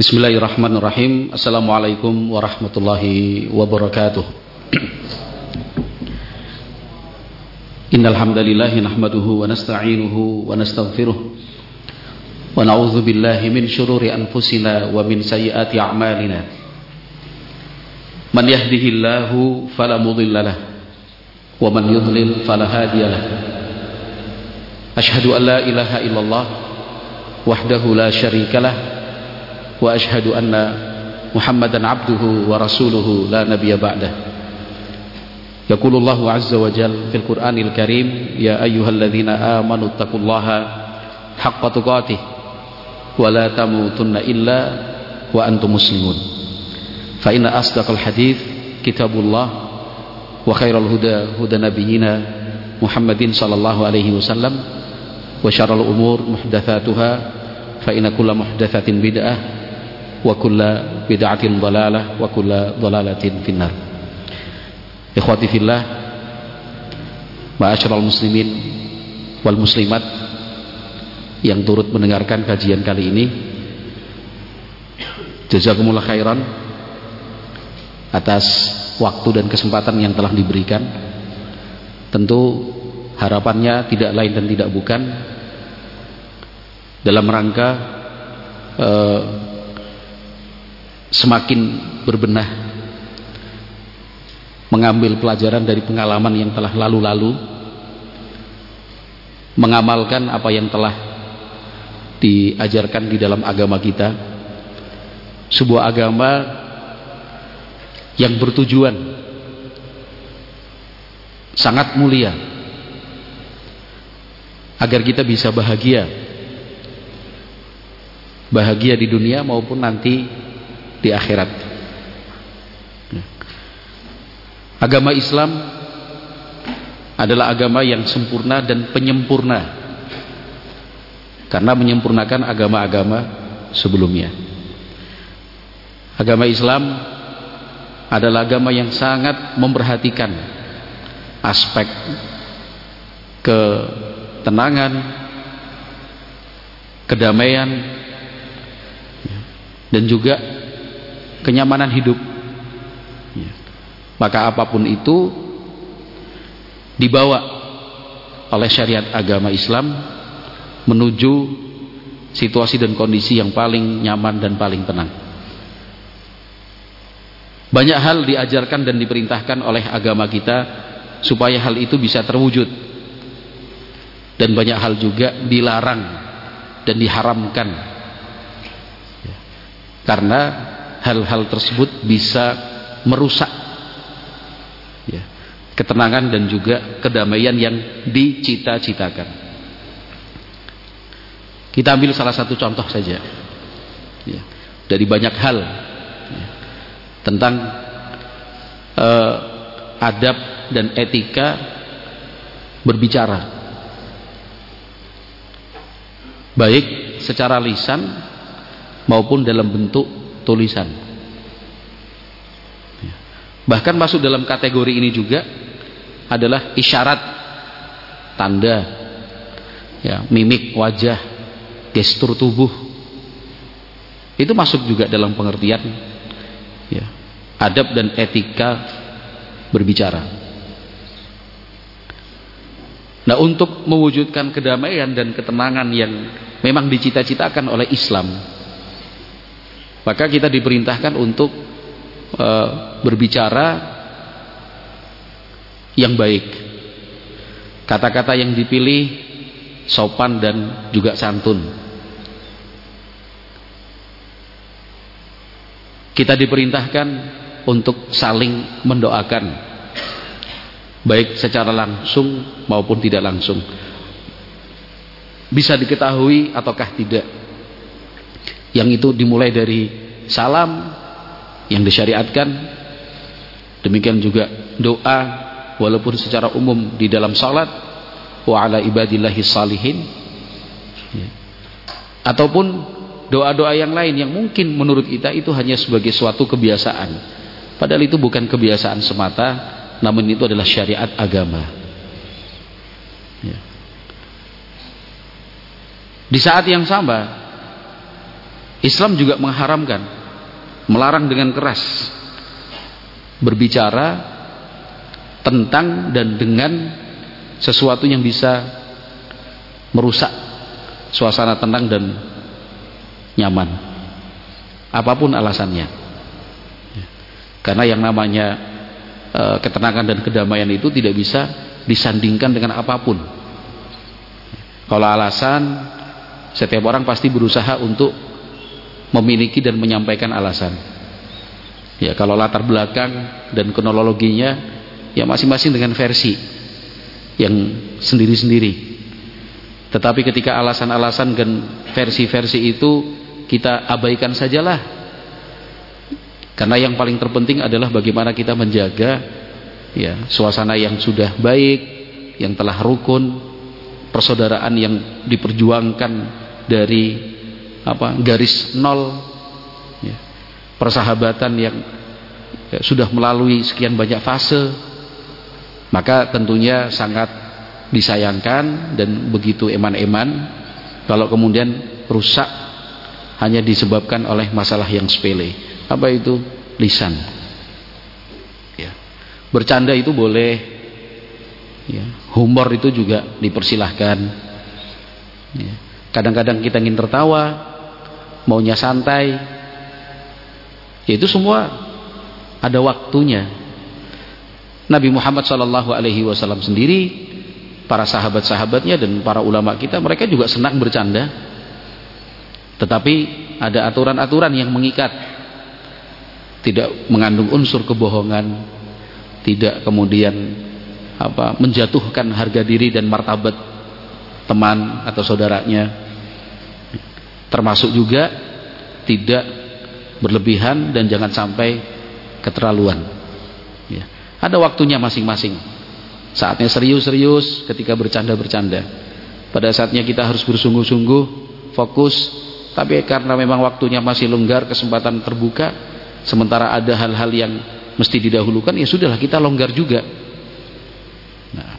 Bismillahirrahmanirrahim. Assalamualaikum warahmatullahi wabarakatuh. Innal hamdalillah nahmaduhu wa nasta'inuhu wa nastaghfiruh wa na'udzu billahi min shururi anfusina wa min sayyiati a'malina. Man yahdihillahu fala mudilla lahu wa man yudlil fala hadiya lahu. Asyhadu an la ilaha illallah wahdahu la syarika lahu wa ashhadu anna Muhammadan abduhu wa rasuluhu la nabiyya ba'dah. Yaqulullahu azza wa jalla fil Qur'anil Karim, ya ayyuhalladzina amanu taqullaha haqqa tuqatih wa la tamutunna illa wa antum muslimun. Fa inna asdaqal hadits kitabullah wa khairal huda huda nabiyyina Muhammadin sallallahu alaihi wasallam wa syarrul umur muhdatsatuha fa inna kulla muhdatsatin bid'ah wa kulla bid'atin dhalalah wa kulla dhalalatin finnar. Ikhwati fillah, ma'asyiral muslimin wal muslimat yang turut mendengarkan kajian kali ini, jazakumullah khairan atas waktu dan kesempatan yang telah diberikan. Tentu harapannya tidak lain dan tidak bukan dalam rangka semakin berbenah, mengambil pelajaran dari pengalaman yang telah lalu-lalu, mengamalkan apa yang telah diajarkan di dalam agama kita, sebuah agama yang bertujuan sangat mulia agar kita bisa bahagia di dunia maupun nanti di akhirat. Agama Islam adalah agama yang sempurna dan penyempurna karena menyempurnakan agama-agama sebelumnya. Agama Islam adalah agama yang sangat memperhatikan aspek ketenangan, kedamaian, dan juga kenyamanan hidup. Maka apapun itu dibawa oleh syariat agama Islam menuju situasi dan kondisi yang paling nyaman dan paling tenang. Banyak hal diajarkan dan diperintahkan oleh agama kita supaya hal itu bisa terwujud, dan banyak hal juga dilarang dan diharamkan karena hal-hal tersebut bisa merusak ketenangan dan juga kedamaian yang dicita-citakan. Kita ambil salah satu contoh saja dari banyak hal tentang adab dan etika berbicara, baik secara lisan maupun dalam bentuk tulisan. Bahkan masuk dalam kategori ini juga adalah isyarat, tanda, mimik wajah, gestur tubuh. Itu masuk juga dalam pengertian adab dan etika berbicara. Nah, untuk mewujudkan kedamaian dan ketenangan yang memang dicita-citakan oleh Islam, maka kita diperintahkan untuk berbicara yang baik. Kata-kata yang dipilih sopan dan juga santun. Kita diperintahkan untuk saling mendoakan, baik secara langsung maupun tidak langsung. Bisa diketahui ataukah tidak, yang itu dimulai dari salam yang disyariatkan, demikian juga doa walaupun secara umum di dalam salat, wa ala ibadillahi salihin, ataupun doa-doa yang lain yang mungkin menurut kita itu hanya sebagai suatu kebiasaan, padahal itu bukan kebiasaan semata, namun itu adalah syariat agama. Di saat yang sama Islam juga mengharamkan, melarang dengan keras berbicara tentang dan dengan sesuatu yang bisa merusak suasana tenang dan nyaman, apapun alasannya. Karena yang namanya ketenangan dan kedamaian itu tidak bisa disandingkan dengan apapun. Kalau alasan, setiap orang pasti berusaha untuk memiliki dan menyampaikan alasan. Ya, kalau latar belakang dan kronologinya ya masing-masing dengan versi yang sendiri-sendiri. Tetapi ketika alasan-alasan dan versi-versi itu kita abaikan sajalah. Karena yang paling terpenting adalah bagaimana kita menjaga ya suasana yang sudah baik, yang telah rukun, persaudaraan yang diperjuangkan dari garis nol, ya, persahabatan yang ya, sudah melalui sekian banyak fase. Maka tentunya sangat disayangkan dan begitu eman-eman kalau kemudian rusak hanya disebabkan oleh masalah yang sepele. Apa itu? Lisan. Ya. Bercanda itu boleh, ya. Humor itu juga dipersilahkan. Ya. Kadang-kadang kita ingin tertawa, maunya santai, ya itu semua ada waktunya. Nabi Muhammad SAW sendiri, para sahabat-sahabatnya dan para ulama kita, mereka juga senang bercanda. Tetapi ada aturan-aturan yang mengikat, tidak mengandung unsur kebohongan, tidak kemudian menjatuhkan harga diri dan martabat teman atau saudaranya. Termasuk juga tidak berlebihan dan jangan sampai keterlaluan. Ya. Ada waktunya masing-masing. Saatnya serius-serius, ketika bercanda-bercanda. Pada saatnya kita harus bersungguh-sungguh, fokus. Tapi karena memang waktunya masih longgar, kesempatan terbuka, sementara ada hal-hal yang mesti didahulukan, ya sudahlah kita longgar juga. Nah,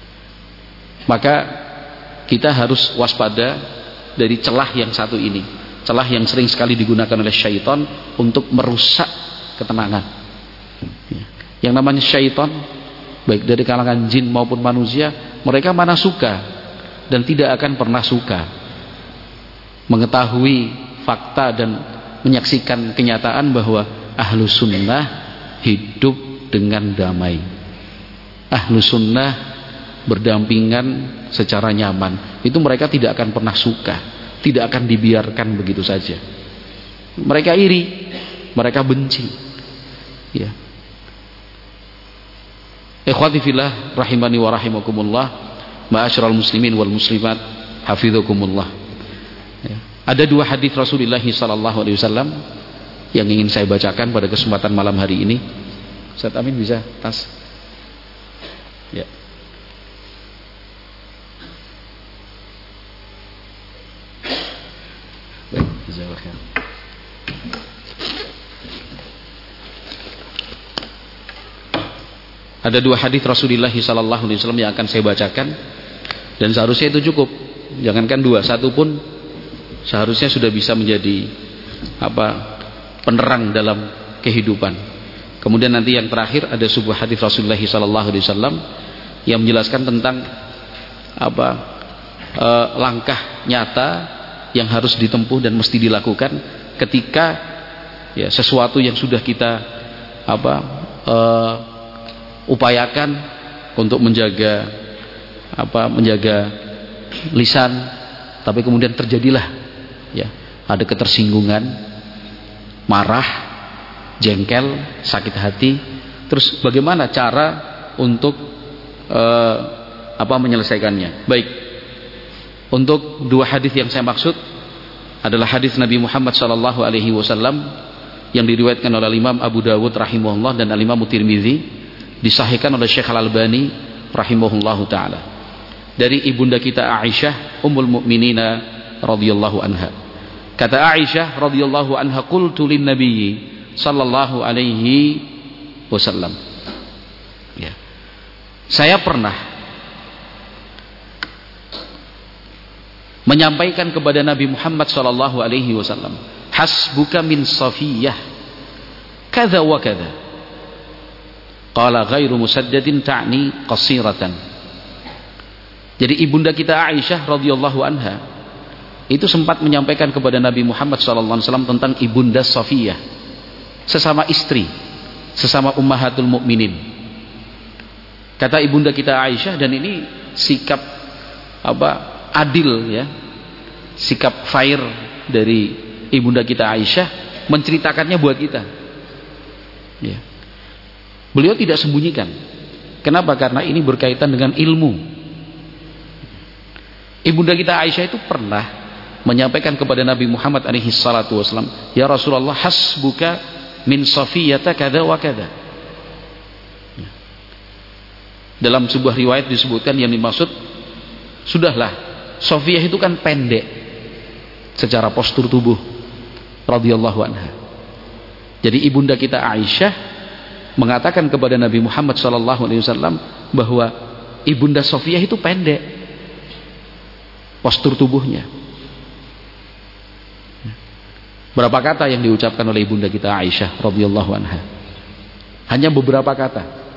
maka kita harus waspada dari celah yang satu ini, celah yang sering sekali digunakan oleh syaitan untuk merusak ketenangan. Yang namanya syaitan, baik dari kalangan jin maupun manusia, mereka mana suka dan tidak akan pernah suka mengetahui fakta dan menyaksikan kenyataan bahwa ahlu sunnah hidup dengan damai, ahlu sunnah berdampingan secara nyaman. Itu mereka tidak akan pernah suka, tidak akan dibiarkan begitu saja. Mereka iri, mereka benci. Ya. Ikhwati fillah rahimani wa rahimakumullah, ma'asyiral muslimin wal muslimat, hafizakumullah. Ya. Ada dua hadis Rasulullah sallallahu alaihi wasallam yang ingin saya bacakan pada kesempatan malam hari ini. Ustaz Amin bisa tas? Ya. Ada dua hadis Rasulullah sallallahu alaihi wasallam yang akan saya bacakan, dan seharusnya itu cukup. Jangankan dua, satu pun seharusnya sudah bisa menjadi penerang dalam kehidupan. Kemudian nanti yang terakhir ada sebuah hadis Rasulullah sallallahu alaihi wasallam yang menjelaskan tentang langkah nyata yang harus ditempuh dan mesti dilakukan ketika ya sesuatu yang sudah kita upayakan untuk menjaga lisan, tapi kemudian terjadilah ya ada ketersinggungan, marah, jengkel, sakit hati. Terus bagaimana cara untuk menyelesaikannya? Baik, untuk dua hadis yang saya maksud adalah hadis Nabi Muhammad sallallahu alaihi wasallam yang diriwayatkan oleh Imam Abu Dawud rahimahullah dan Imam Tirmizi, disahihkan oleh Syekh Al-Albani rahimahullahu taala, dari ibunda kita Aisyah ummul mukminina radhiyallahu anha. Kata Aisyah radhiyallahu anha, qultu lin nabiy sallallahu alaihi wasallam, ya, saya pernah menyampaikan kepada Nabi Muhammad sallallahu alaihi wasallam, hasbuka min Safiyah kadza wa kadza. Qala ghairu musaddadin ta'ni qasiratan. Jadi ibunda kita Aisyah radhiyallahu anha itu sempat menyampaikan kepada Nabi Muhammad sallallahu alaihi wasallam tentang ibunda Safiyah, sesama istri, sesama ummahatul mukminin. Kata ibunda kita Aisyah, dan ini sikap adil ya, sikap fair dari ibunda kita Aisyah menceritakannya buat kita ya. Beliau tidak sembunyikan. Kenapa? Karena ini berkaitan dengan ilmu. Ibunda kita Aisyah itu pernah menyampaikan kepada Nabi Muhammad alaihi salatu wasallam, ya Rasulullah, hasbuka min Safiyata kada wa kada. Dalam sebuah riwayat disebutkan yang dimaksud, sudahlah, Safiyah itu kan pendek secara postur tubuh radhiyallahu anha. Jadi ibunda kita Aisyah mengatakan kepada Nabi Muhammad sallallahu alaihi wasallam bahwa ibunda Safiyah itu pendek postur tubuhnya. Berapa kata yang diucapkan oleh ibunda kita Aisyah radhiyallahu anha? Hanya beberapa kata.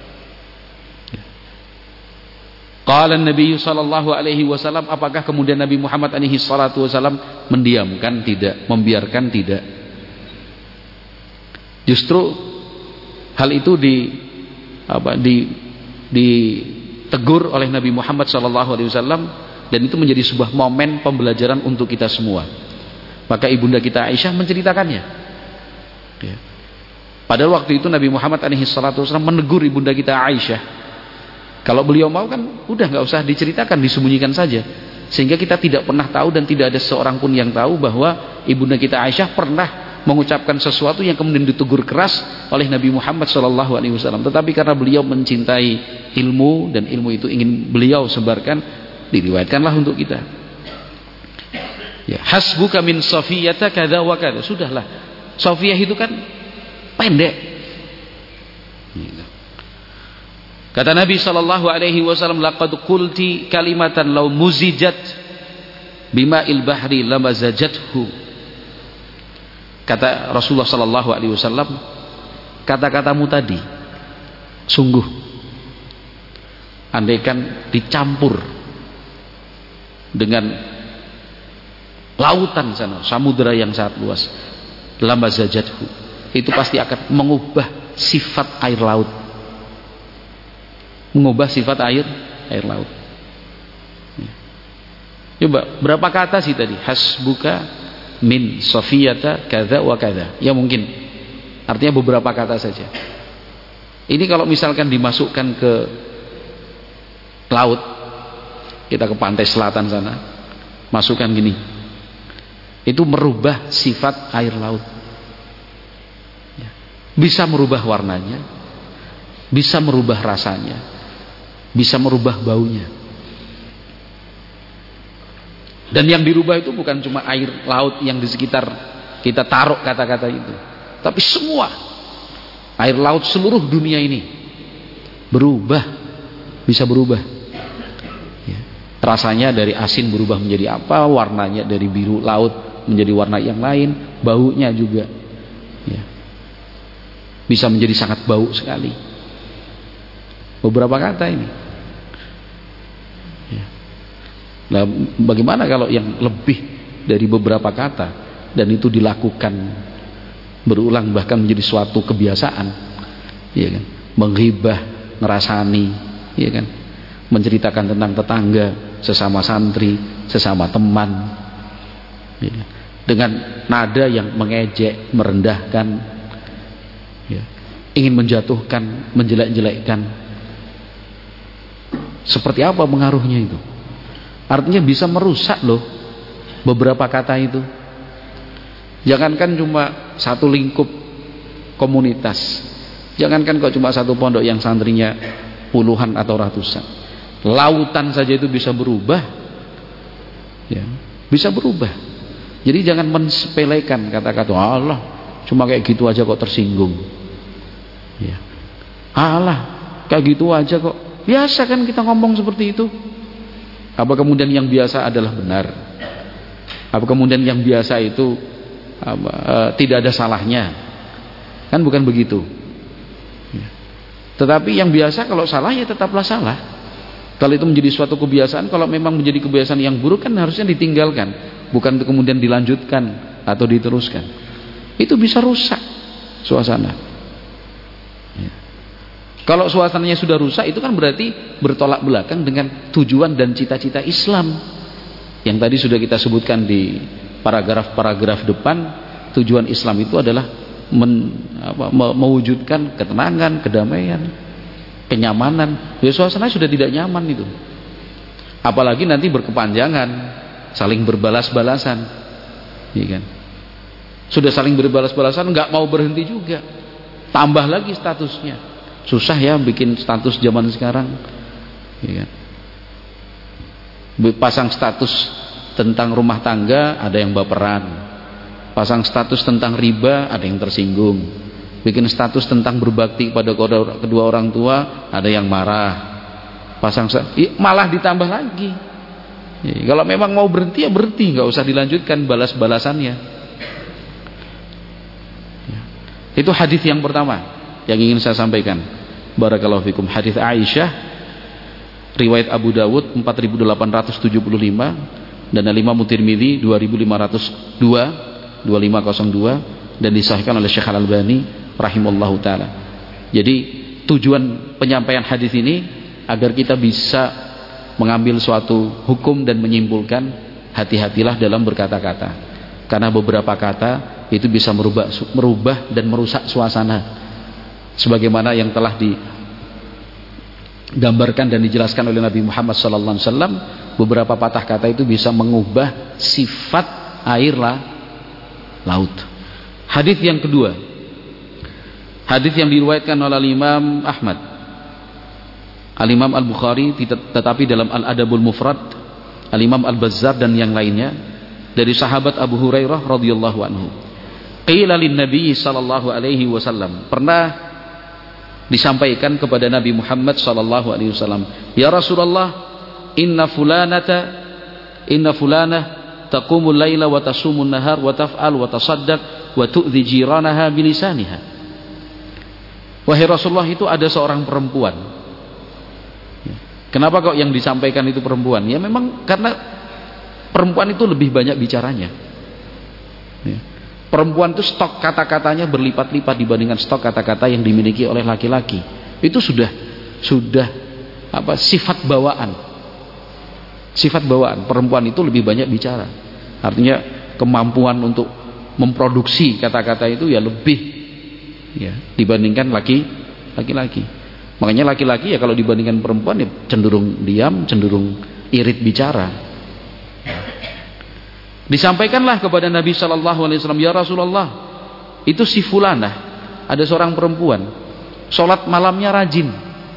Qala Nabi sallallahu alaihi wasallam, apakah kemudian Nabi Muhammad alaihi salatu wasallam mendiamkan? Tidak, membiarkan? Tidak. Justru hal itu ditegur oleh Nabi Muhammad sallallahu alaihi wasallam, dan itu menjadi sebuah momen pembelajaran untuk kita semua. Maka ibunda kita Aisyah menceritakannya ya. Pada waktu itu Nabi Muhammad alaihi salatu wasallam menegur ibunda kita Aisyah. Kalau beliau mau kan udah nggak usah diceritakan, disembunyikan saja, sehingga kita tidak pernah tahu dan tidak ada seorang pun yang tahu bahwa ibunda kita Aisyah pernah mengucapkan sesuatu yang kemudian ditegur keras oleh Nabi Muhammad SAW. Tetapi karena beliau mencintai ilmu dan ilmu itu ingin beliau sebarkan, diriwayatkanlah untuk kita. Ya, hasbuka min Safiyata kada wa kada. Sudahlah, Safiyah itu kan pendek. Kata Nabi sallallahu alaihi wasallam, laqad qulti kalimatan law muzijat bima'il bahri lamazajathu. Kata Rasulullah sallallahu alaihi wasallam, kata-katamu tadi sungguh andaikan dicampur dengan lautan sana, samudera yang sangat luas, lamazajathu, itu pasti akan mengubah sifat air laut. Mengubah sifat air laut. Coba berapa kata sih tadi? Hasbuka min Safiyata kadza wa kadza. Ya mungkin artinya beberapa kata saja. Ini kalau misalkan dimasukkan ke laut, kita ke pantai selatan sana, masukkan gini, itu merubah sifat air laut. Bisa merubah warnanya, bisa merubah rasanya, bisa merubah baunya. Dan yang dirubah itu bukan cuma air laut yang di sekitar kita taruh kata-kata itu, tapi semua air laut seluruh dunia ini berubah, bisa berubah ya. Rasanya dari asin berubah menjadi apa, warnanya dari biru laut menjadi warna yang lain, baunya juga ya, bisa menjadi sangat bau sekali. Beberapa kata ini ya. Nah, bagaimana kalau yang lebih dari beberapa kata dan itu dilakukan berulang, bahkan menjadi suatu kebiasaan ya kan? Menghibah, ngerasani ya kan? Menceritakan tentang tetangga, sesama santri, sesama teman ya kan? Dengan nada yang mengejek, merendahkan ya. Ingin menjatuhkan, menjelek-jelekkan. Seperti apa pengaruhnya itu? Artinya bisa merusak loh beberapa kata itu. Jangankan cuma satu lingkup komunitas, jangankan kok cuma satu pondok yang santrinya puluhan atau ratusan, lautan saja itu bisa berubah ya, bisa berubah. Jadi jangan mensepelekan kata-kata Allah cuma kayak gitu aja kok tersinggung ya. Allah kayak gitu aja kok, biasa kan kita ngomong seperti itu. Apa kemudian yang biasa adalah benar? Apa kemudian yang biasa itu tidak ada salahnya. Kan bukan begitu. Tetapi yang biasa kalau salah ya tetaplah salah. Kalau itu menjadi suatu kebiasaan, kalau memang menjadi kebiasaan yang buruk kan harusnya ditinggalkan, bukan kemudian dilanjutkan atau diteruskan. Itu bisa rusak suasana. Kalau suasananya sudah rusak, itu kan berarti bertolak belakang dengan tujuan dan cita-cita Islam yang tadi sudah kita sebutkan di paragraf-paragraf depan. Tujuan Islam itu adalah mewujudkan ketenangan, kedamaian, kenyamanan. Ya, suasana sudah tidak nyaman itu. Apalagi nanti berkepanjangan, saling berbalas-balasan, ya kan? Sudah saling berbalas-balasan, nggak mau berhenti juga, tambah lagi statusnya. Susah ya bikin status zaman sekarang, ya kan? Pasang status tentang rumah tangga, ada yang baperan. Pasang status tentang riba, ada yang tersinggung. Bikin status tentang berbakti pada kedua orang tua, ada yang marah. Pasang malah ditambah lagi. Kalau memang mau berhenti ya berhenti, nggak usah dilanjutkan balas-balasannya. Itu hadis yang pertama yang ingin saya sampaikan. Barakallahu fikum. Hadis Aisyah, riwayat Abu Dawud 4875 dan Imam Tirmidzi 2502 dan disahihkan oleh Syekh Al-Albani rahimallahu taala. Jadi tujuan penyampaian hadis ini agar kita bisa mengambil suatu hukum dan menyimpulkan, hati-hatilah dalam berkata-kata, karena beberapa kata itu bisa merubah dan merusak suasana, sebagaimana yang telah digambarkan dan dijelaskan oleh Nabi Muhammad SAW. Beberapa patah kata itu bisa mengubah sifat air laut. Hadis yang kedua, hadis yang diriwayatkan oleh Imam Ahmad, Al-Imam Al-Bukhari, tetapi dalam Al-Adabul Mufrad, Al-Imam Al-Bazzar dan yang lainnya, dari sahabat Abu Hurairah radhiyallahu anhu. Qila lin-nabi sallallahu alaihi wasallam, pernah disampaikan kepada Nabi Muhammad sallallahu alaihi wasallam, ya Rasulullah, inna fulanah taqumul laila wa tasumun nahar wa taf'al wa tasaddaq wa tu'dhi jiranaha bilisaniha. Wahai Rasulullah, itu ada seorang perempuan. Kenapa kok yang disampaikan itu perempuan? Ya memang karena perempuan itu lebih banyak bicaranya. Perempuan itu stok kata-katanya berlipat-lipat dibandingkan stok kata-kata yang dimiliki oleh laki-laki. Itu sudah sifat bawaan. Sifat bawaan perempuan itu lebih banyak bicara. Artinya kemampuan untuk memproduksi kata-kata itu ya lebih dibandingkan laki-laki. Makanya laki-laki ya kalau dibandingkan perempuan ya cenderung diam, cenderung irit bicara. Disampaikanlah kepada Nabi sallallahu alaihi wasallam, ya Rasulullah, itu si fulanah, ada seorang perempuan, salat malamnya rajin,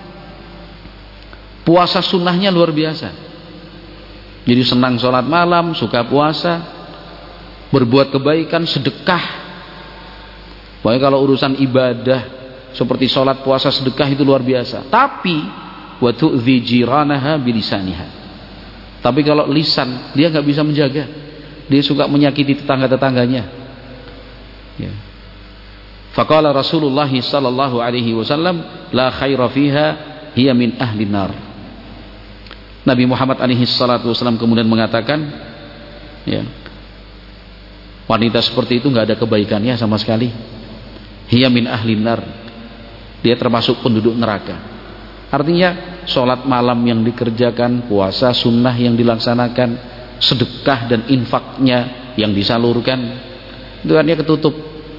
puasa sunnahnya luar biasa. Jadi senang sholat malam, suka puasa, berbuat kebaikan, sedekah. Pokoknya kalau urusan ibadah seperti sholat, puasa, sedekah itu luar biasa. Tapi wa tu'dhi jiranaha bilisaniha. Tapi kalau lisan dia nggak bisa menjaga, dia suka menyakiti tetangga-tetangganya. Ya. Faqala Rasulullah sallallahu alaihi wasallam, la khaira fiha, hiya min ahli nar. Nabi Muhammad alaihi salatu wasallam kemudian mengatakan, ya, wanita seperti itu nggak ada kebaikannya sama sekali. Hiya min ahli nar, dia termasuk penduduk neraka. Artinya sholat malam yang dikerjakan, puasa sunnah yang dilaksanakan, sedekah dan infaknya yang disalurkan, itu kan dia ketutup.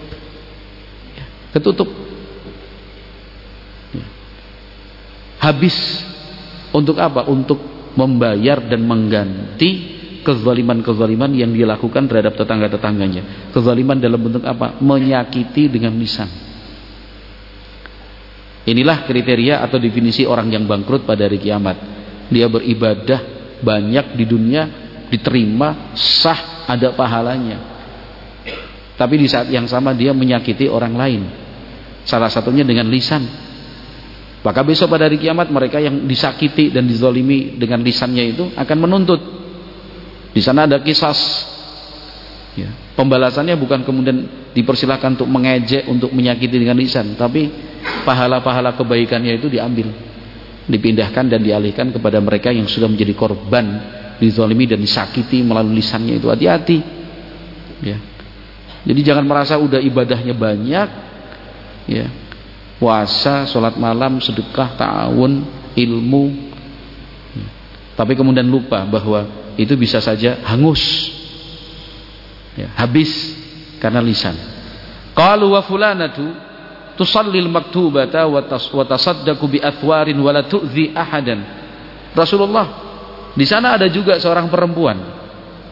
Habis untuk apa? Untuk membayar dan mengganti kezaliman-kezaliman yang dia lakukan terhadap tetangga-tetangganya. Kezaliman dalam bentuk apa? Menyakiti dengan lisan. Inilah kriteria atau definisi orang yang bangkrut pada hari kiamat. Dia beribadah banyak di dunia, diterima, sah, ada pahalanya. Tapi di saat yang sama dia menyakiti orang lain. Salah satunya dengan lisan. Maka besok pada hari kiamat mereka yang disakiti dan dizalimi dengan lisannya itu akan menuntut. Di sana ada kisas. Ya. Pembalasannya bukan kemudian dipersilahkan untuk mengejek, untuk menyakiti dengan lisan, tapi pahala-pahala kebaikannya itu diambil, dipindahkan dan dialihkan kepada mereka yang sudah menjadi korban dizalimi dan disakiti melalui lisannya itu. Hati-hati. Ya. Jadi jangan merasa udah ibadahnya banyak, ya, puasa, sholat malam, sedekah, ta'awun, ilmu, ya, tapi kemudian lupa bahwa itu bisa saja hangus, ya, habis karena lisan. Qalu wa fulanatu tusallil maktubata wa tasaddaqu bi athwarin wa la tu'zi ahadan. Rasulullah, di sana ada juga seorang perempuan.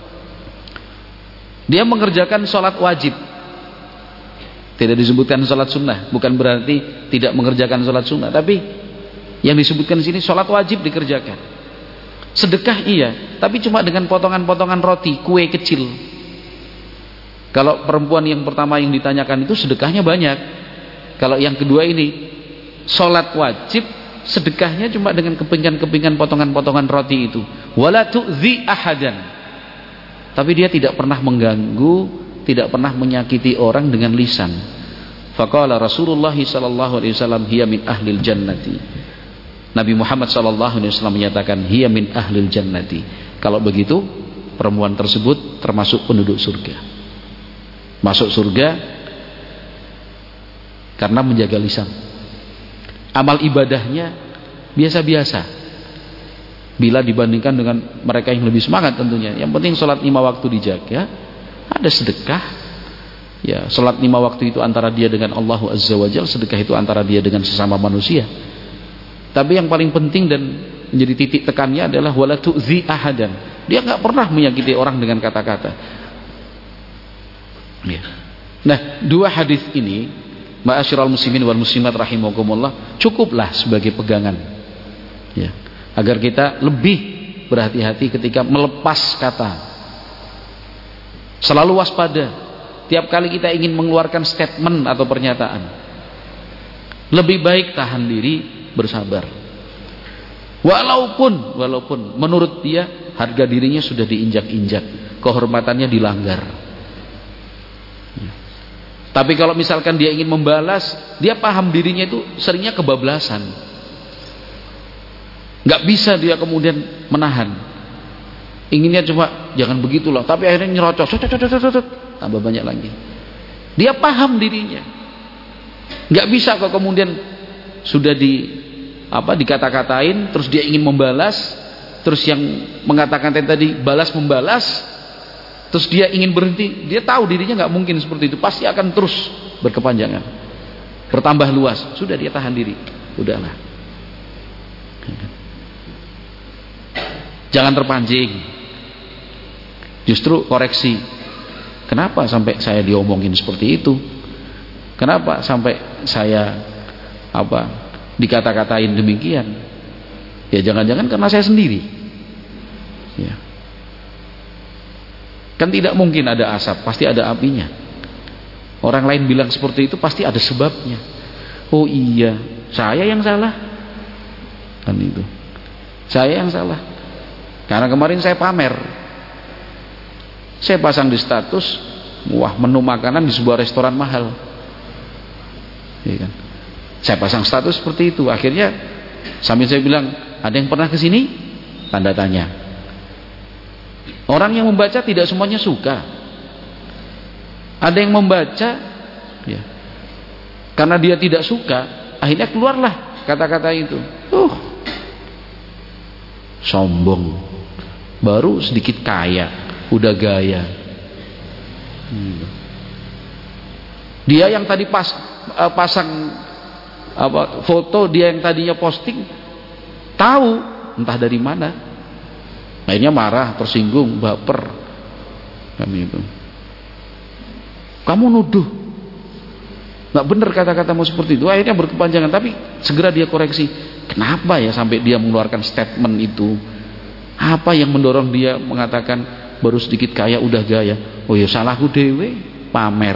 Dia mengerjakan sholat wajib. Tidak disebutkan sholat sunnah, bukan berarti tidak mengerjakan sholat sunnah, tapi yang disebutkan di sini sholat wajib dikerjakan. Sedekah iya, tapi cuma dengan potongan-potongan roti, kue kecil. Kalau perempuan yang pertama yang ditanyakan itu sedekahnya banyak. Kalau yang kedua ini sholat wajib, sedekahnya cuma dengan kepingan-kepingan potongan-potongan roti itu. Wala tu'zi ahadan. Tapi dia tidak pernah mengganggu, tidak pernah menyakiti orang dengan lisan. Faqala Rasulullah sallallahu alaihi wasallam hiya min ahlil jannati. Nabi Muhammad sallallahu alaihi wasallam menyatakan hiya min ahlil jannati. Kalau begitu, perempuan tersebut termasuk penduduk surga. Masuk surga karena menjaga lisan. Amal ibadahnya biasa-biasa bila dibandingkan dengan mereka yang lebih semangat tentunya. Yang penting sholat 5 waktu dijaga, ada sedekah. Ya, sholat 5 waktu itu antara dia dengan Allah Azza wa Jalla, sedekah itu antara dia dengan sesama manusia. Tapi yang paling penting dan menjadi titik tekannya adalah wala tu'zi ahadan. Dia nggak pernah menyakiti orang dengan kata-kata. Ya. Nah, dua hadis ini, ma'asyiral muslimin wal muslimat rahimakumullah, cukuplah sebagai pegangan. Ya. Agar kita lebih berhati-hati ketika melepas kata. Selalu waspada tiap kali kita ingin mengeluarkan statement atau pernyataan. Lebih baik tahan diri, bersabar. Walaupun menurut dia harga dirinya sudah diinjak-injak, kehormatannya dilanggar. Tapi kalau misalkan dia ingin membalas, dia paham dirinya itu seringnya kebablasan. Gak bisa dia kemudian menahan. Inginnya cuma jangan begitulah, tapi akhirnya nyerocos, tambah banyak lagi. Dia paham dirinya. Gak bisa kok kemudian sudah dikata-katain, terus dia ingin membalas, terus yang mengatakan tadi balas membalas, terus dia ingin berhenti. Dia tahu dirinya gak mungkin seperti itu, pasti akan terus berkepanjangan, bertambah luas. Sudah dia tahan diri, udahlah. Jangan terpancing. Justru koreksi. Kenapa sampai saya diomongin seperti itu? Kenapa sampai saya dikata-katain demikian? Ya jangan-jangan karena saya sendiri. Ya. Kan tidak mungkin ada asap, pasti ada apinya. Orang lain bilang seperti itu pasti ada sebabnya. Oh iya, saya yang salah. Kan itu. Saya yang salah. Karena kemarin saya pamer, saya pasang di status, wah menu makanan di sebuah restoran mahal, ya kan? Saya pasang status seperti itu. Akhirnya sambil saya bilang, ada yang pernah kesini? Tanda tanya. Orang yang membaca tidak semuanya suka. Ada yang membaca, ya, karena dia tidak suka, akhirnya keluarlah kata-kata itu. Sombong. Baru sedikit kaya, udah gaya. Dia yang tadi pasang foto, dia yang tadinya posting, tahu entah dari mana, akhirnya marah, tersinggung, baper. Kamu nuduh, nggak benar kata-katamu seperti itu. Akhirnya berkepanjangan, tapi segera dia koreksi. Kenapa ya sampai dia mengeluarkan statement itu? Apa yang mendorong dia mengatakan baru sedikit kaya udah gaya? Oh ya salahku dewe, pamer.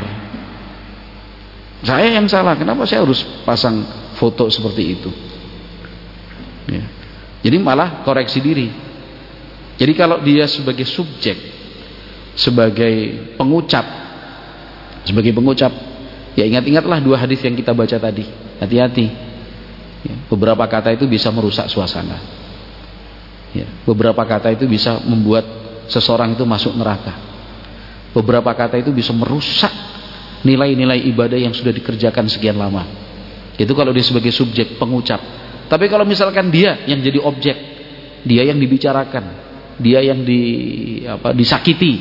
Saya yang salah, kenapa saya harus pasang foto seperti itu? Ya. Jadi malah koreksi diri. Jadi kalau dia sebagai subjek sebagai pengucap, ya ingat-ingatlah dua hadis yang kita baca tadi. Hati-hati, ya, beberapa kata itu bisa merusak suasana, ya, beberapa kata itu bisa membuat seseorang itu masuk neraka, beberapa kata itu bisa merusak nilai-nilai ibadah yang sudah dikerjakan sekian lama. Itu kalau dia sebagai subjek pengucap. Tapi kalau misalkan dia yang jadi objek, dia yang dibicarakan, dia yang disakiti,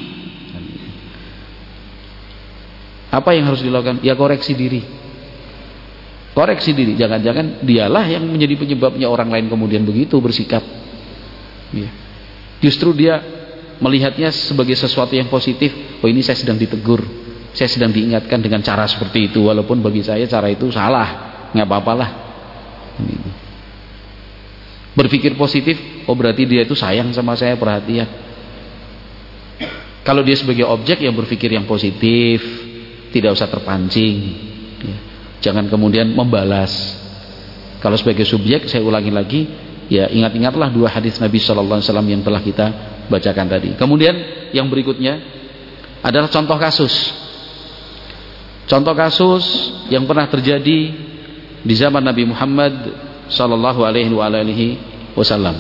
apa yang harus dilakukan? Ya koreksi diri. Koreksi diri. Jangan-jangan dialah yang menjadi penyebabnya orang lain kemudian begitu bersikap. Ya. Justru dia melihatnya sebagai sesuatu yang positif. Oh, ini saya sedang ditegur, saya sedang diingatkan dengan cara seperti itu, walaupun bagi saya cara itu salah, nggak apa-apalah. Berpikir positif, oh berarti dia itu sayang sama saya, perhatian. Kalau dia sebagai objek yang berpikir yang positif, tidak usah terpancing, ya. Jangan kemudian membalas. Kalau sebagai subjek, saya ulangi lagi, ya ingat-ingatlah dua hadis Nabi SAW yang telah kita bacakan tadi. Kemudian yang berikutnya adalah contoh kasus. Contoh kasus yang pernah terjadi di zaman Nabi Muhammad sallallahu alaihi wasallam.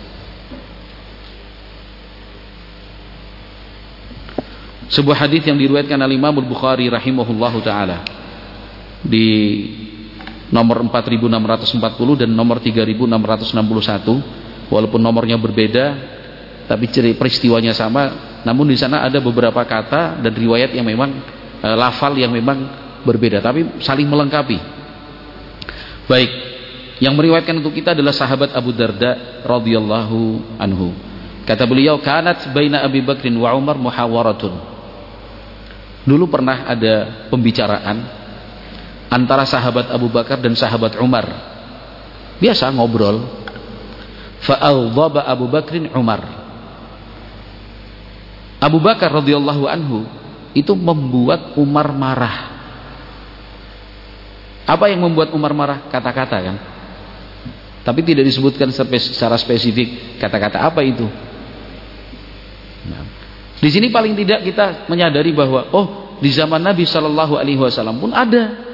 Sebuah hadis yang diriwayatkan oleh Imam Al-Bukhari rahimahullahu taala di nomor 4640 dan nomor 3661, walaupun nomornya berbeda tapi peristiwanya sama, namun di sana ada beberapa kata dan riwayat yang memang lafal yang memang berbeda tapi saling melengkapi. Baik, yang meriwayatkan untuk kita adalah sahabat Abu Darda radhiyallahu anhu. Kata beliau, kanat baina Abi Bakrin wa Umar muhawaratun. Dulu pernah ada pembicaraan antara sahabat Abu Bakar dan sahabat Umar. Biasa ngobrol. Fa'aghdaba Abu Bakrin Umar. Abu Bakar radhiyallahu anhu itu membuat Umar marah. Apa yang membuat Umar marah? Kata-kata kan. Tapi tidak disebutkan secara spesifik kata-kata apa itu. Nah, di sini paling tidak kita menyadari bahwa di zaman Nabi Shallallahu Alaihi Wasallam pun ada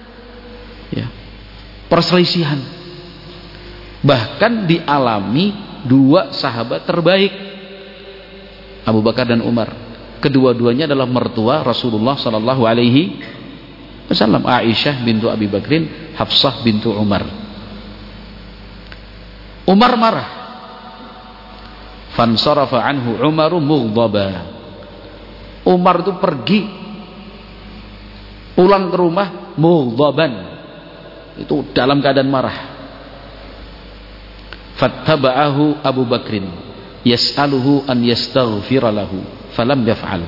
perselisihan. Bahkan dialami dua sahabat terbaik, Abu Bakar dan Umar. Kedua-duanya adalah mertua Rasulullah Shallallahu Alaihi Wasallam, Aisyah bintu Abi Bakrin, Hafsah bintu Umar. Umar marah. Fansarafa anhu Umaru mughdaba. Umar itu pergi pulang ke rumah mughdaban, itu dalam keadaan marah. Fattaba'ahu Abu Bakrin yas'aluhu an yastaghfira lahu falam yaf'al.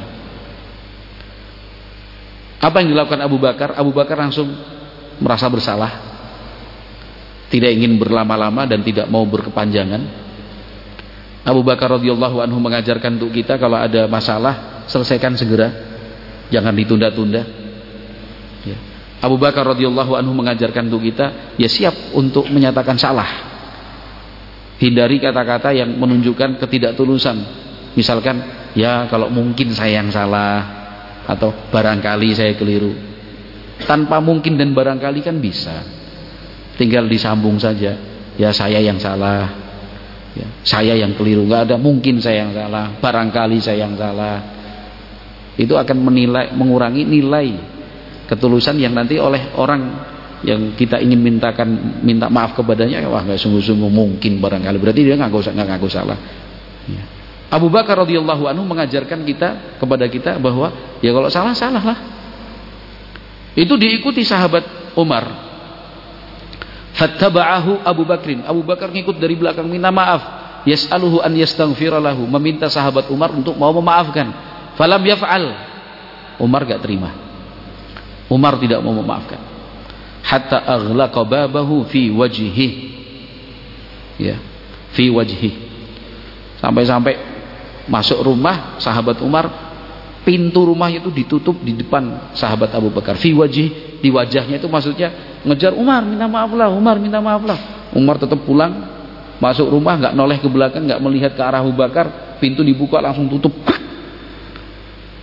Apa yang dilakukan Abu Bakar? Abu Bakar langsung merasa bersalah, tidak ingin berlama-lama dan tidak mau berkepanjangan. Abu Bakar radhiyallahu anhu mengajarkan untuk kita, kalau ada masalah selesaikan segera, jangan ditunda-tunda. Ya. Abu Bakar radhiyallahu anhu mengajarkan untuk kita, ya siap untuk menyatakan salah. Hindari kata-kata yang menunjukkan ketidaktulusan. Misalkan, ya kalau mungkin saya yang salah, atau barangkali saya keliru. Tanpa mungkin dan barangkali kan bisa, tinggal disambung saja. Ya saya yang salah, ya, saya yang keliru. Nggak ada mungkin saya yang salah, barangkali saya yang salah. Itu akan mengurangi nilai ketulusan yang nanti oleh orang yang kita ingin minta maaf kepadanya. Wah, nggak sungguh-sungguh, mungkin barangkali, berarti dia nggak ngaku salah. Ya. Abu Bakar radhiyallahu anhu mengajarkan kepada kita bahwa ya kalau salah, salahlah. Itu diikuti sahabat Umar. Fattaba'ahu Abu Bakrin. Abu Bakar ngikut dari belakang minta maaf. Yas'aluhu an yastaghfira lahu, meminta sahabat Umar untuk mau memaafkan. Falam yaf'al. Umar gak terima. Umar tidak mau memaafkan. Hatta aghlaqa babahu fi wajhihi. Ya, fi wajhihi. Sampai-sampai masuk rumah sahabat Umar, pintu rumahnya itu ditutup di depan sahabat Abu Bakar. Fi wajhi, di wajahnya itu maksudnya ngejar Umar, minta maaflah, Umar minta maaflah. Umar tetap pulang, masuk rumah, nggak noleh ke belakang, nggak melihat ke arah Abu Bakar. Pintu dibuka langsung tutup.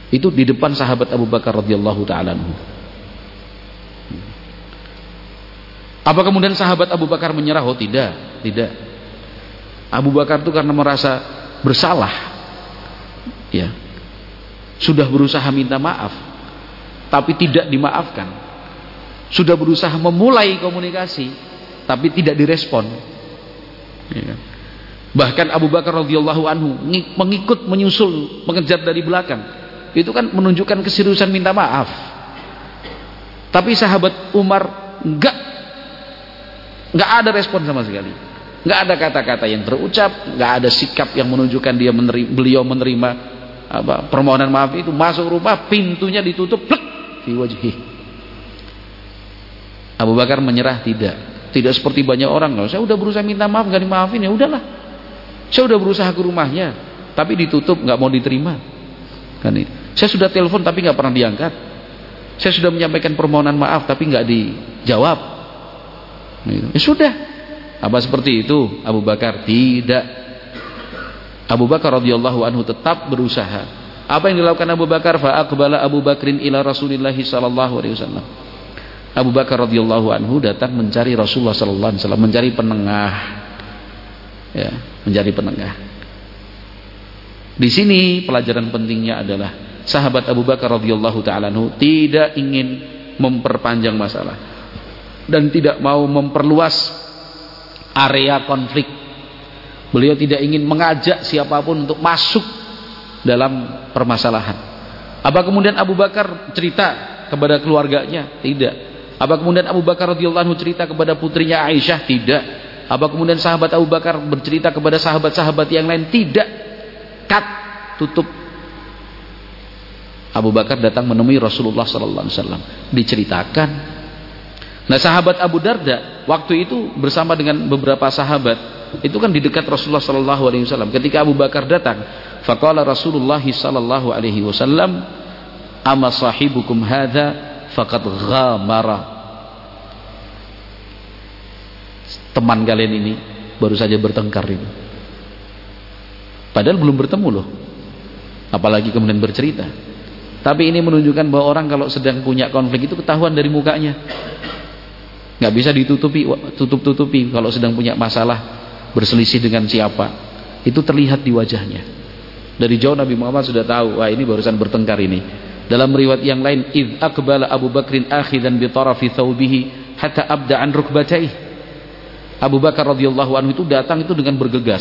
Itu di depan sahabat Abu Bakar radhiyallahu taala anhu. Apa kemudian sahabat Abu Bakar menyerah? Oh tidak, tidak. Abu Bakar itu karena merasa bersalah, ya, sudah berusaha minta maaf, tapi tidak dimaafkan. Sudah berusaha memulai komunikasi, tapi tidak direspon. Ya. Bahkan Abu Bakar radhiyallahu anhu mengikut menyusul, mengejar dari belakang. Itu kan menunjukkan keseriusan minta maaf. Tapi sahabat Umar nggak ada respon sama sekali, nggak ada kata-kata yang terucap, nggak ada sikap yang menunjukkan beliau menerima permohonan maaf itu. Masuk rumah, pintunya ditutup, plek fi wajhi. Abu Bakar menyerah? Tidak seperti banyak orang. Saya udah berusaha minta maaf nggak dimaafin, ya udahlah. Saya udah berusaha ke rumahnya, tapi ditutup, nggak mau diterima. Kan ini. Saya sudah telepon tapi nggak pernah diangkat. Saya sudah menyampaikan permohonan maaf tapi nggak dijawab. Ya sudah. Apa seperti itu Abu Bakar? Tidak. Abu Bakar radhiyallahu anhu tetap berusaha. Apa yang dilakukan Abu Bakar? Fa aqbala Abu Bakrin ila Rasulillah sallallahu alaihi wasallam. Abu Bakar radhiyallahu anhu datang mencari Rasulullah sallallahu alaihi wasallam, mencari penengah. Ya, mencari penengah. Di sini pelajaran pentingnya adalah sahabat Abu Bakar radhiyallahu taala anhu tidak ingin memperpanjang masalah dan tidak mau memperluas area konflik. Beliau tidak ingin mengajak siapapun untuk masuk dalam permasalahan. Apa kemudian Abu Bakar cerita kepada keluarganya? Tidak. Apa kemudian Abu Bakar radhiyallahu anhu cerita kepada putrinya Aisyah? Tidak. Apa kemudian sahabat Abu Bakar bercerita kepada sahabat-sahabat yang lain? Tidak. Cut, tutup. Abu Bakar datang menemui Rasulullah sallallahu alaihi wasallam, diceritakan. Nah, sahabat Abu Darda waktu itu bersama dengan beberapa sahabat itu kan di dekat Rasulullah sallallahu alaihi wasallam. Ketika Abu Bakar datang, faqala Rasulullah sallallahu alaihi wasallam, "Ama sahibukum hadza faqad ghamara." Teman kalian ini baru saja bertengkar ini. Padahal belum bertemu loh. Apalagi kemudian bercerita. Tapi ini menunjukkan bahwa orang kalau sedang punya konflik itu ketahuan dari mukanya. Nggak bisa tutup-tutupi kalau sedang punya masalah, berselisih dengan siapa. Itu terlihat di wajahnya. Dari jauh Nabi Muhammad sudah tahu, wah ini barusan bertengkar ini. Dalam riwayat yang lain, idz aqbala Abu Bakrin akhidan bi tarafi thawbihi hatta abda'an rukbatayhi. Abu Bakar radhiyallahu anhu itu datang itu dengan bergegas.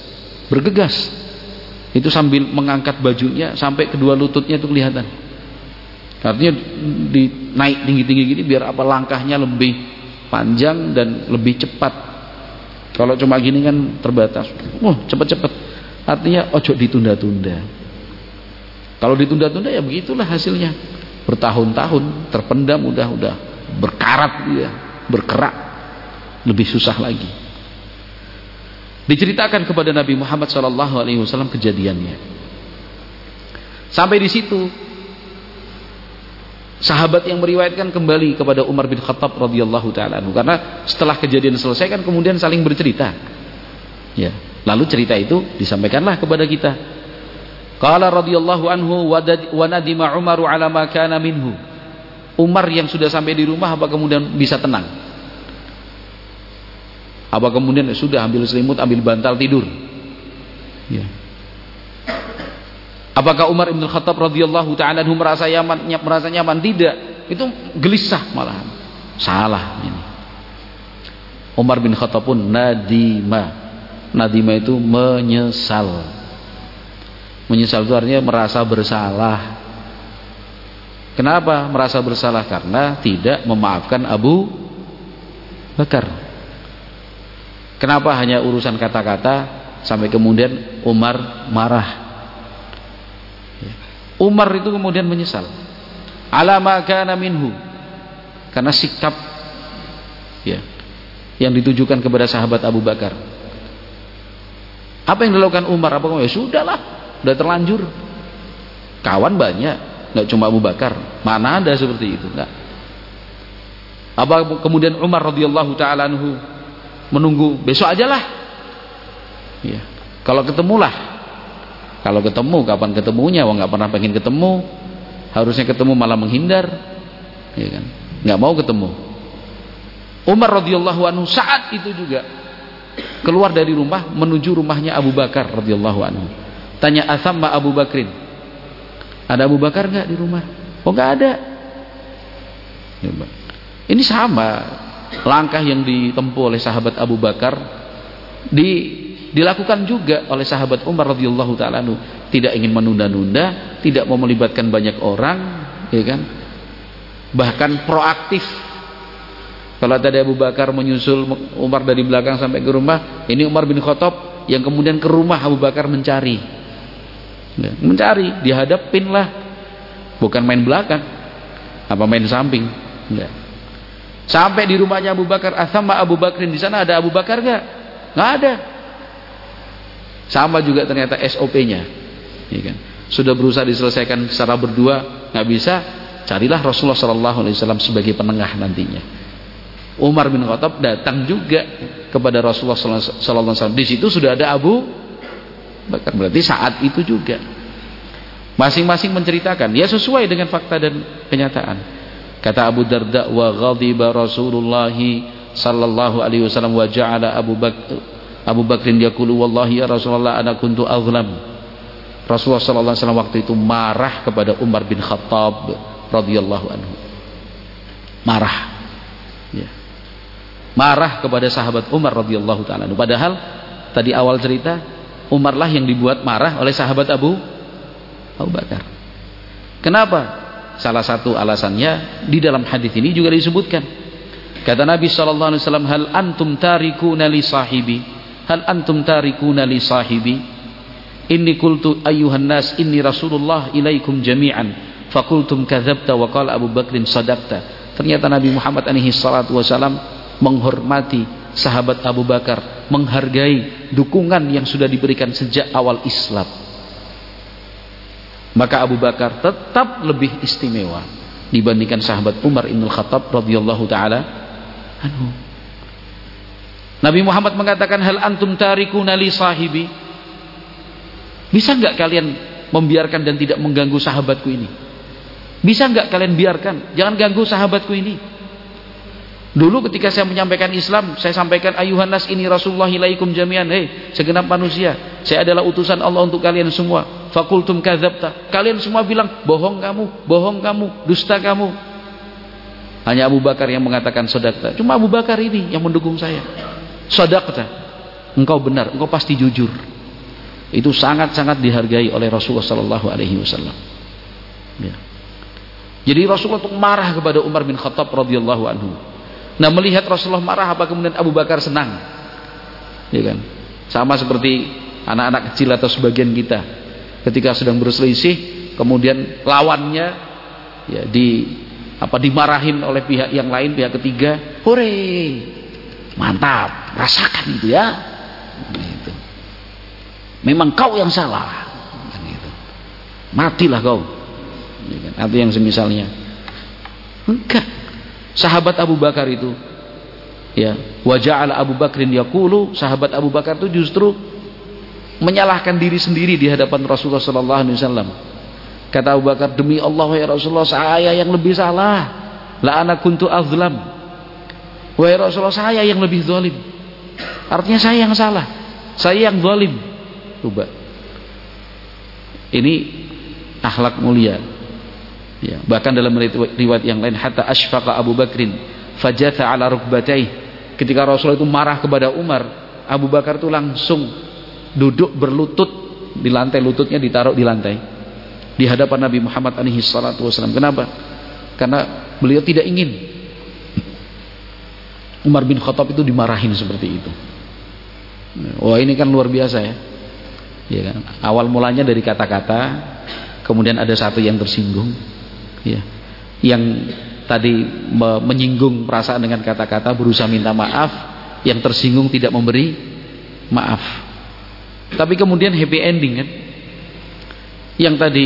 Itu sambil mengangkat bajunya sampai kedua lututnya itu kelihatan. Artinya naik tinggi-tinggi gini biar apa langkahnya lebih panjang dan lebih cepat. Kalau cuma gini kan terbatas. Cepet-cepet. Artinya ojo ditunda-tunda. Kalau ditunda-tunda ya begitulah hasilnya. Bertahun-tahun terpendam udah berkarat dia, berkerak. Lebih susah lagi. Diceritakan kepada Nabi Muhammad SAW kejadiannya. Sampai di situ sahabat yang meriwayatkan kembali kepada Umar bin Khattab radhiyallahu taala anhu, karena setelah kejadian selesai kan kemudian saling bercerita. Ya, lalu cerita itu disampaikanlah kepada kita. Qala radhiyallahu anhu wa nadima Umaru ala ma kana minhu. Umar yang sudah sampai di rumah apa kemudian bisa tenang? Apa kemudian sudah ambil selimut, ambil bantal tidur? Ya. Apakah Umar bin Khattab radhiyallahu taala anhu merasa nyaman? Tidak. Itu gelisah malahan. Salah ini. Umar bin Khattab pun nadima. Nadima itu menyesal. Menyesal itu artinya merasa bersalah. Kenapa merasa bersalah? Karena tidak memaafkan Abu Bakar. Kenapa hanya urusan kata-kata sampai kemudian Umar marah? Umar itu kemudian menyesal. Ala ma kana minhu. Karena sikap ya yang ditujukan kepada sahabat Abu Bakar. Apa yang dilakukan Umar? Ya sudahlah, udah terlanjur. Kawan banyak, enggak cuma Abu Bakar. Mana ada seperti itu? Enggak. Apa kemudian Umar radhiyallahu taala anhu menunggu besok ajalah. Ya. Kalau ketemulah. Kalau ketemu, kapan ketemunya? Wong nggak pernah pengen ketemu. Harusnya ketemu malah menghindar, ya kan? Nggak mau ketemu. Umar radhiyallahu anhu saat itu juga keluar dari rumah menuju rumahnya Abu Bakar radhiyallahu anhu. Tanya, "Athamma Abu Bakrin?" Ada Abu Bakar nggak di rumah? Oh, nggak ada. Ini sama langkah yang ditempuh oleh sahabat Abu Bakar dilakukan juga oleh sahabat Umar radhiyallahu taala anhu. Tidak ingin menunda-nunda, tidak mau melibatkan banyak orang, ya kan? Bahkan proaktif. Kalau tadi Abu Bakar menyusul Umar dari belakang sampai ke rumah, ini Umar bin Khattab yang kemudian ke rumah Abu Bakar mencari. Ya, mencari, dihadapin lah. Bukan main belakang, apa main samping. Enggak. Sampai di rumahnya Abu Bakar, "Athamma Abu Bakrin?" Di sana ada Abu Bakar enggak? Enggak ada. Sama juga ternyata SOP-nya, ya kan? Sudah berusaha diselesaikan secara berdua, nggak bisa, carilah Rasulullah SAW sebagai penengah nantinya. Umar bin Khattab datang juga kepada Rasulullah SAW. Di situ sudah ada Abu Bakar, berarti saat itu juga masing-masing menceritakan, ya sesuai dengan fakta dan kenyataan. Kata Abu Darda, "Wa ghadiba Rasulullah sallallahu alaihi wasallam wa ja'ala Abu Bakrin yaqulu wallahi ya Rasulullah ana kuntu azlam." Rasulullah sallallahu alaihi wasallam waktu itu marah kepada Umar bin Khattab radhiyallahu anhu. Marah. Ya. Marah kepada sahabat Umar radhiyallahu taala anhu. Padahal tadi awal cerita Umar lah yang dibuat marah oleh sahabat Abu Bakar. Kenapa? Salah satu alasannya di dalam hadis ini juga disebutkan. Kata Nabi sallallahu alaihi wasallam, "Hal antum tarikuna li sahibi? Hal antum tarikuna li sahibi? Inni qultu ayyuhan nas inni Rasulullah ilaikum jami'an. Faqultum kadzabta wa qala Abu Bakrin sadaqta." Ternyata Nabi Muhammad alaihi salatu wasallam menghormati sahabat Abu Bakar, menghargai dukungan yang sudah diberikan sejak awal Islam. Maka Abu Bakar tetap lebih istimewa dibandingkan sahabat Umar bin Khattab radhiyallahu taala anhu. Nabi Muhammad mengatakan, "Hal antum tarikuna li sahibi?" Bisa enggak kalian membiarkan dan tidak mengganggu sahabatku ini? Bisa enggak kalian biarkan, jangan ganggu sahabatku ini? Dulu ketika saya menyampaikan Islam, saya sampaikan, "Ayuhan nas ini Rasulullah ilaikum jami'an." Hei segenap manusia, saya adalah utusan Allah untuk kalian semua. Fakultum kadzabta. Kalian semua bilang, bohong kamu, dusta kamu. Hanya Abu Bakar yang mengatakan sadaqta. Cuma Abu Bakar ini yang mendukung saya. Sadaqta. Engkau benar, engkau pasti jujur. Itu sangat-sangat dihargai oleh Rasulullah sallallahu alaihi wasallam. Ya. Jadi Rasulullah itu marah kepada Umar bin Khattab radhiyallahu anhu. Nah, melihat Rasulullah marah, apa kemudian Abu Bakar senang? Ya kan? Sama seperti anak-anak kecil atau sebagian kita ketika sedang berselisih, kemudian lawannya ya dimarahin oleh pihak yang lain, pihak ketiga, hore, mantap, rasakan itu ya, gitu. Memang kau yang salah, gitu. Matilah kau, ya kan? Atau yang semisalnya. Enggak. Sahabat Abu Bakar itu, ya, wa ja'ala Abu Bakrin yaqulu, sahabat Abu Bakar itu justru menyalahkan diri sendiri di hadapan Rasulullah sallallahu alaihi wasallam. Kata Abu Bakar, "Demi Allah ya Rasulullah, saya yang lebih salah. La ana kuntu azlam." Wahai Rasulullah, saya yang lebih zalim. Artinya saya yang salah, saya yang zalim. Coba. Ini akhlak mulia. Ya, bahkan dalam riwayat yang lain, hatta asfaqa Abu Bakrin fajatha ala rukbatayhi. Ketika Rasulullah itu marah kepada Umar, Abu Bakar itu langsung duduk berlutut di lantai, lututnya ditaruh di lantai di hadapan Nabi Muhammad alaihi salatu wasallam. Kenapa? Karena beliau tidak ingin Umar bin Khattab itu dimarahin seperti itu. Wah, ini kan luar biasa ya. Ya kan? Awal mulanya dari kata-kata, kemudian ada satu yang tersinggung, ya, yang tadi menyinggung perasaan dengan kata-kata, berusaha minta maaf, yang tersinggung tidak memberi maaf. Tapi kemudian happy ending kan? Yang tadi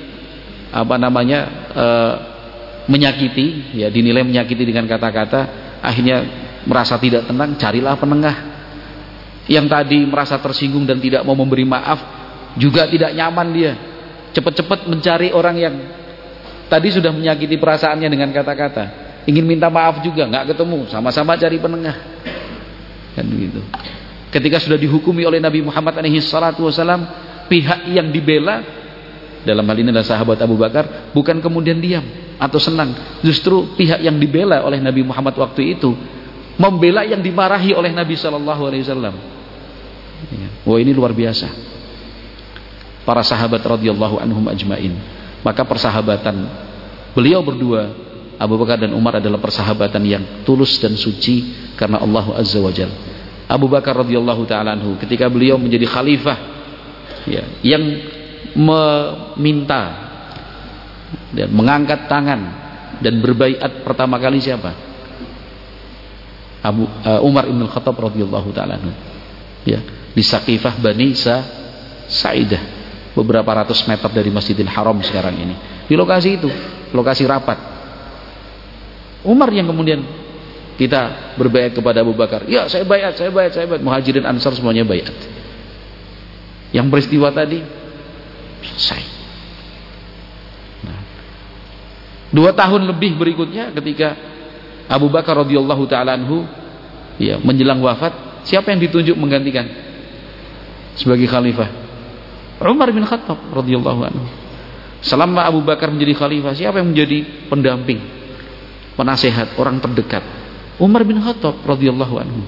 menyakiti, ya, dinilai menyakiti dengan kata-kata, akhirnya merasa tidak tenang, carilah penengah. Yang tadi merasa tersinggung dan tidak mau memberi maaf, Juga tidak nyaman dia. Cepat-cepat mencari orang yang tadi sudah menyakiti perasaannya dengan kata-kata. Ingin minta maaf juga, nggak ketemu, sama-sama cari penengah. Kan begitu. Ketika sudah dihukumi oleh Nabi Muhammad SAW, pihak yang dibela dalam hal ini adalah sahabat Abu Bakar, bukan kemudian diam atau senang. Justru pihak yang dibela oleh Nabi Muhammad waktu itu membela yang dimarahi oleh Nabi SAW. Wah, ini luar biasa. Para sahabat radhiyallahu anhum ajmain. Maka persahabatan beliau berdua, Abu Bakar dan Umar, adalah persahabatan yang tulus dan suci karena Allah Azza wa Jalla. Abu Bakar radhiyallahu ta'ala anhu ketika beliau menjadi khalifah, ya, yang meminta dan mengangkat tangan dan berbaiat pertama kali siapa? Umar ibn Khattab radhiyallahu ta'ala anhu, ya, di Saqifah Bani Sa'idah, beberapa ratus meter dari Masjidil Haram sekarang ini. Di lokasi itu, lokasi rapat, Umar yang kemudian kita berbaiat kepada Abu Bakar. Ya, saya baiat. Muhajirin Ansar semuanya baiat. Yang peristiwa tadi selesai. Nah, 2 tahun lebih berikutnya ketika Abu Bakar radhiyallahu ta'ala anhu, ya, menjelang wafat, siapa yang ditunjuk menggantikan sebagai khalifah? Umar bin Khattab radhiyallahu anhu. Selama Abu Bakar menjadi khalifah, siapa yang menjadi pendamping, penasehat, orang terdekat? Umar bin Khattab radhiyallahu anhu.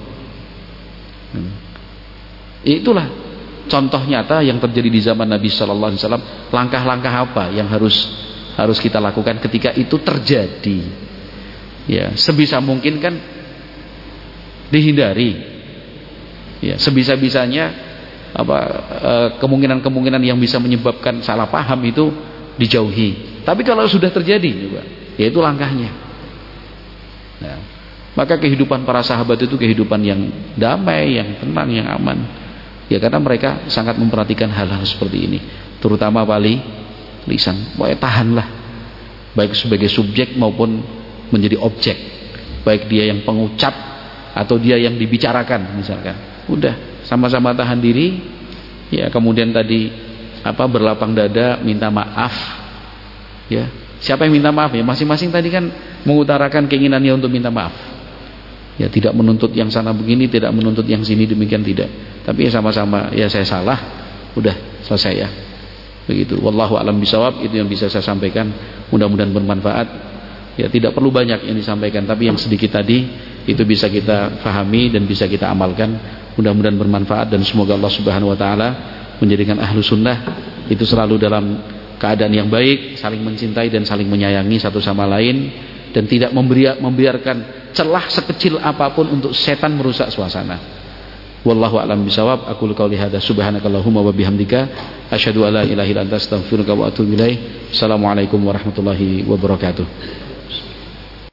Itulah contoh nyata yang terjadi di zaman Nabi sallallahu alaihi wasallam. Langkah-langkah apa yang harus kita lakukan ketika itu terjadi? Ya, sebisa mungkin kan dihindari. Ya, sebisa-bisanya kemungkinan-kemungkinan yang bisa menyebabkan salah paham itu dijauhi. Tapi kalau sudah terjadi juga, ya itu langkahnya. Nah, maka kehidupan para sahabat itu kehidupan yang damai, yang tenang, yang aman. Ya, karena mereka sangat memperhatikan hal-hal seperti ini, terutama lisan. Pokoknya tahanlah, baik sebagai subjek maupun menjadi objek, baik dia yang pengucap atau dia yang dibicarakan misalkan. Udah, sama-sama tahan diri. Ya, kemudian tadi berlapang dada, minta maaf. Ya, siapa yang minta maaf? Ya, masing-masing tadi kan mengutarakan keinginannya untuk minta maaf. Ya, tidak menuntut yang sana begini, tidak menuntut yang sini demikian, tidak. Tapi ya sama-sama, ya saya salah, udah selesai ya. Begitu. Wallahu a'lam bishawab, itu yang bisa saya sampaikan. Mudah-mudahan bermanfaat. Ya, tidak perlu banyak yang disampaikan, tapi yang sedikit tadi itu bisa kita fahami dan bisa kita amalkan. Mudah-mudahan bermanfaat dan semoga Allah Subhanahu wa taala menjadikan ahlu sunnah itu selalu dalam keadaan yang baik, saling mencintai dan saling menyayangi satu sama lain, dan tidak membiarkan celah sekecil apapun untuk setan merusak suasana. Wallahu a'lam bishawab. Aqulu qouli hadza subhanakallahumma wa bihamdika asyhadu an la ilaha illa anta astaghfiruka wa atubu ilaik. Assalamualaikum warahmatullahi wabarakatuh.